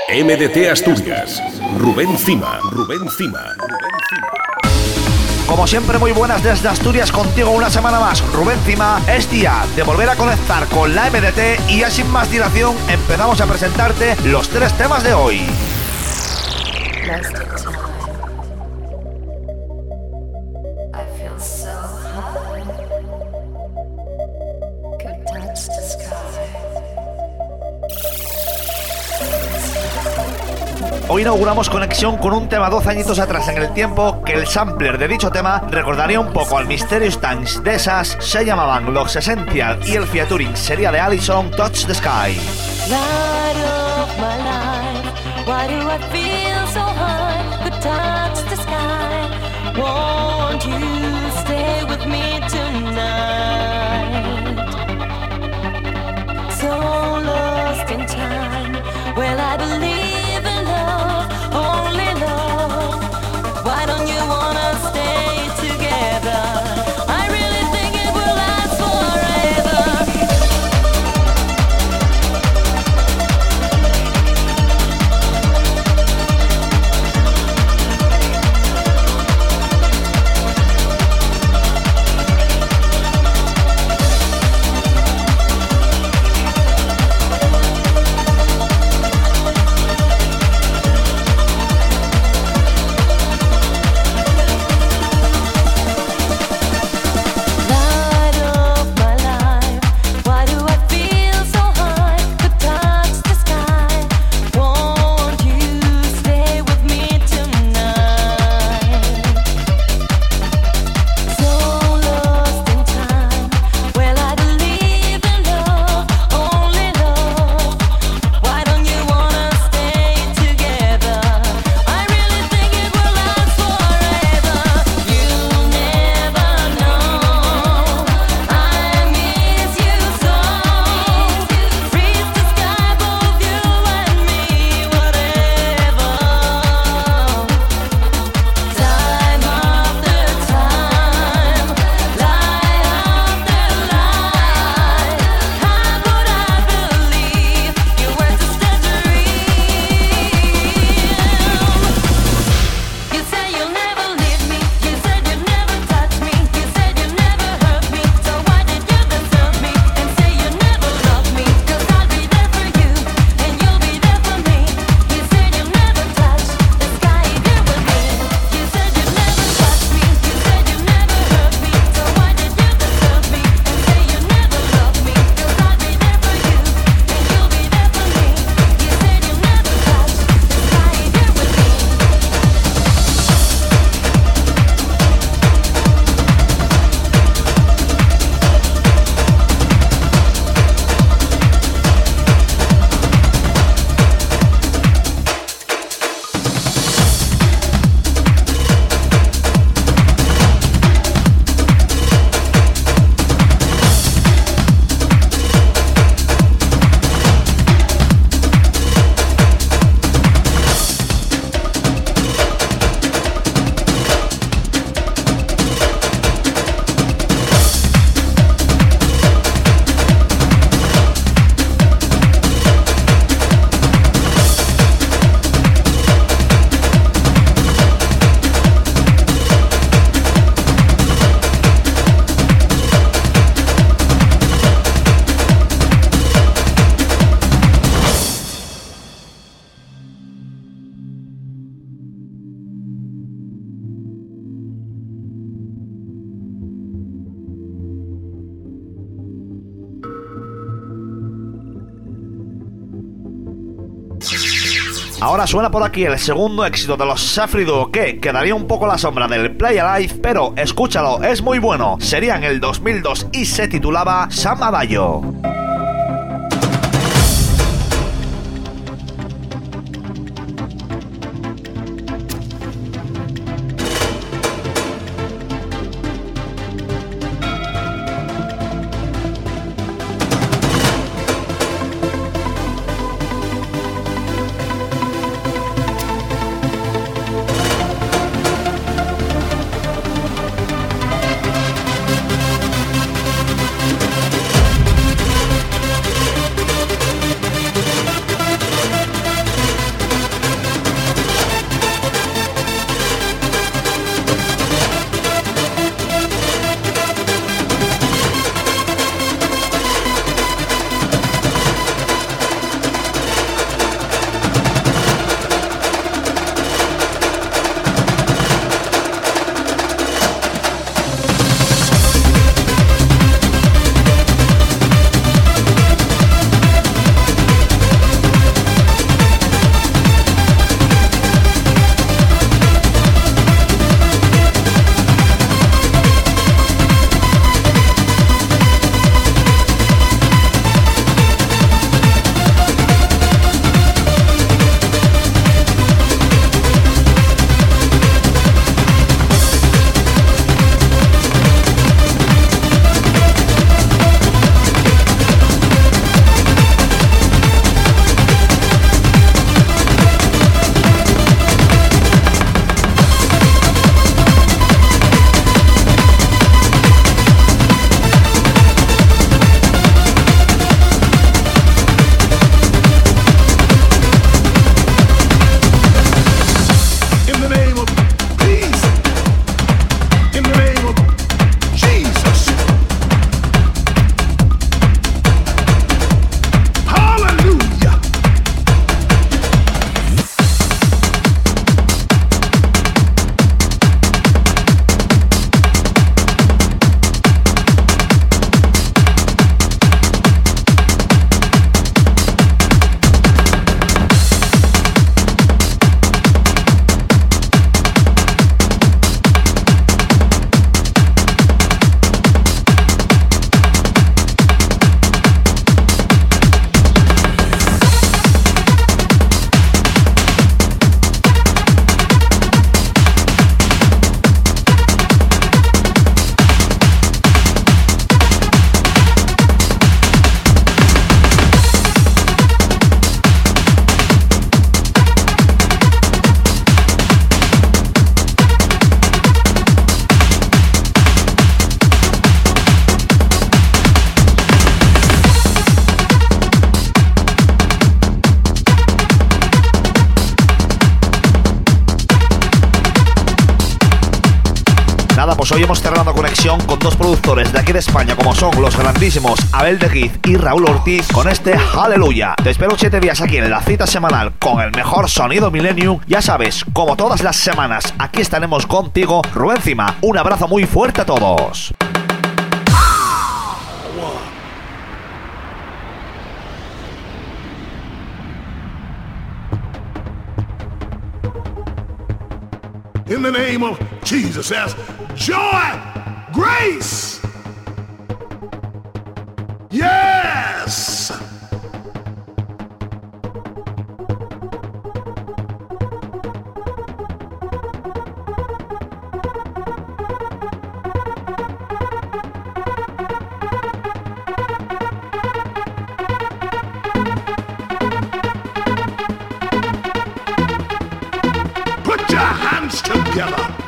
MDT Asturias, Rubén Cima. Como siempre, muy buenas desde Asturias, contigo una semana más, Rubén Cima. Es día de volver a conectar con la MDT y ya sin más dilación empezamos a presentarte los 3 temas de hoy. Hoy inauguramos conexión con un tema 12 añitos atrás en el tiempo, que el sampler de dicho tema recordaría un poco al Mysterious Times de esas. Se llamaban Los Essential y el featuring sería de Allison, Touch the Sky. Light of my life, why do I feel so high? Could touch the sky. Won't you stay with me tonight? So lost in time, well I believe in love, only love. Why don't you wanna stay together? I really think it will last forever. Ahora suena por aquí el segundo éxito de los Safri Duo, que quedaría un poco a la sombra del Play Alive, pero escúchalo, es muy bueno. Sería en el 2002 y se titulaba Samadayo. Nada, pues hoy hemos cerrado conexión con dos productores de aquí de España, como son los grandísimos Abel de Giz y Raúl Ortiz, con este Hallelujah. Te espero 7 días aquí en la cita semanal con el mejor sonido Millennium. Ya sabes, como todas las semanas, aquí estaremos contigo, Rubén Cima. Un abrazo muy fuerte a todos. In the name of Jesus, as joy, grace. Yes. Put your hands together.